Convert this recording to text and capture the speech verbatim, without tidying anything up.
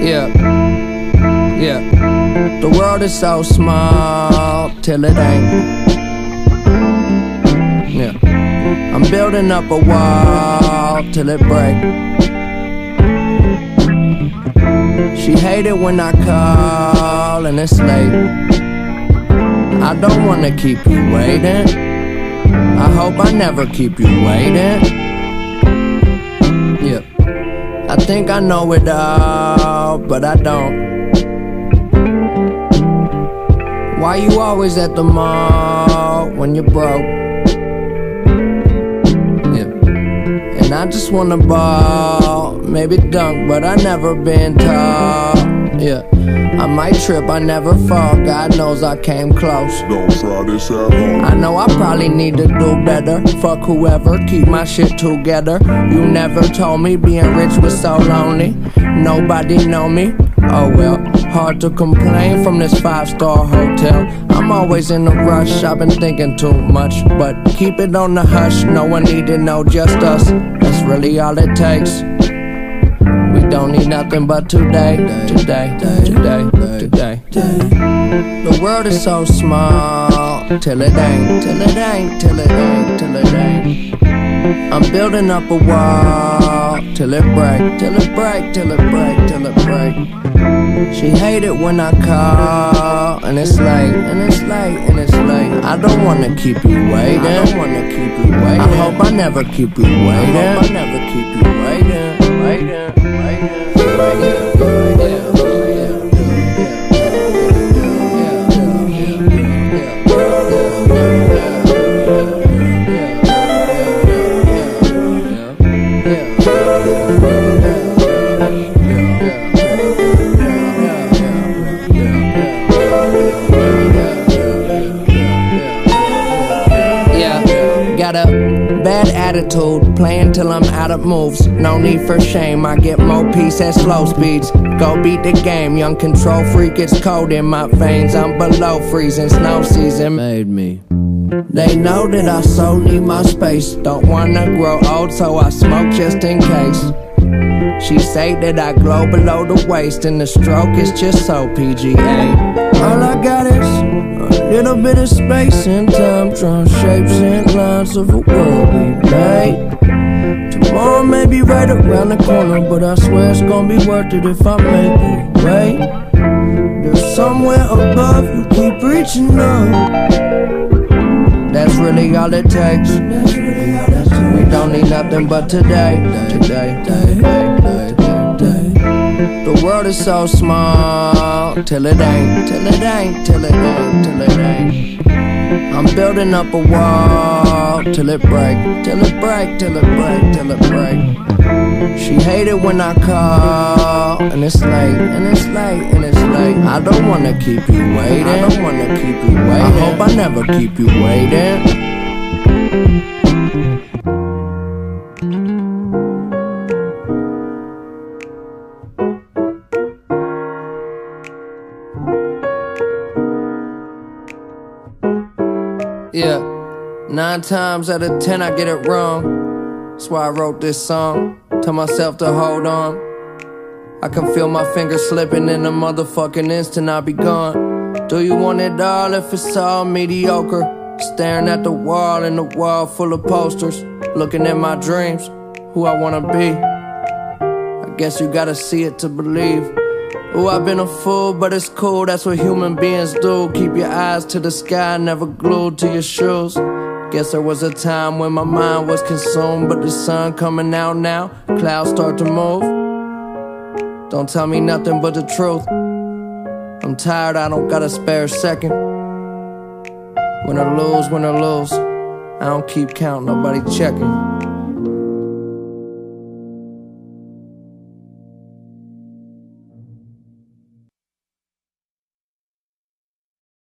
Yeah, yeah. The world is so small till it ain't. Yeah, I'm building up a wall till it break. She hate it when I call and it's late. I don't wanna keep you waiting. I hope I never keep you waiting. Yeah, I think I know it all, but I don't. Why you always at the mall when you're broke? Yeah, and I just wanna ball, maybe dunk, but I never been tall. Yeah, I might trip, I never fall. God knows I came close. Don't try this at home. I know I probably need to do better. Fuck whoever, keep my shit together. You never told me being rich was so lonely. Nobody know me. Oh well, hard to complain from this five-star hotel. I'm always in a rush, I've been thinking too much. But keep it on the hush, no one need to know, just us. That's really all it takes. We don't need nothing but today, today, today, today. The world is so small till it ain't, till it ain't, till it ain't, till it ain't. I'm building up a wall till it break, till it break, till it break, till it break. She hate it when I call and it's late, and it's late, and it's late. I don't wanna keep you waiting. I don't wanna keep you waiting. I hope I never keep you waiting. I hope I never keep you waiting, waiting, waiting, waiting. Bad attitude, playing till I'm out of moves. No need for shame, I get more peace at slow speeds. Go beat the game, young control freak, it's cold in my veins. I'm below freezing, snow season made me. They know that I so need my space. Don't wanna grow old, so I smoke just in case. She say that I glow below the waist, and the stroke is just so P G A. All I got is a little bit of space and time, drawing shapes and lines of a world we made. Tomorrow may be right around the corner, but I swear it's gonna be worth it if I make it wait. There's somewhere above, you keep reaching up. That's really all it takes. That's really all it takes. We don't need nothing but today, today, today, today, today. The world is so small till it ain't, till it ain't, till it ain't, till it ain't. I'm building up a wall till it break, till it break, till it break, till it break. She hate it when I call and it's late, and it's late, and it's late. I don't wanna keep you waiting. I don't wanna keep you waiting. I hope I never keep you waiting. Yeah, nine times out of ten I get it wrong. That's why I wrote this song. Tell myself to hold on. I can feel my fingers slipping in a motherfucking instant I'll be gone. Do you want it all if it's all mediocre? Staring at the wall and the wall full of posters. Looking at my dreams, who I wanna be. I guess you gotta see it to believe. Ooh, I've been a fool, but it's cool, that's what human beings do. Keep your eyes to the sky, never glued to your shoes. Guess there was a time when my mind was consumed, but the sun coming out now, clouds start to move. Don't tell me nothing but the truth. I'm tired, I don't got a spare second. Win or lose, win or lose, I don't keep count, nobody checking.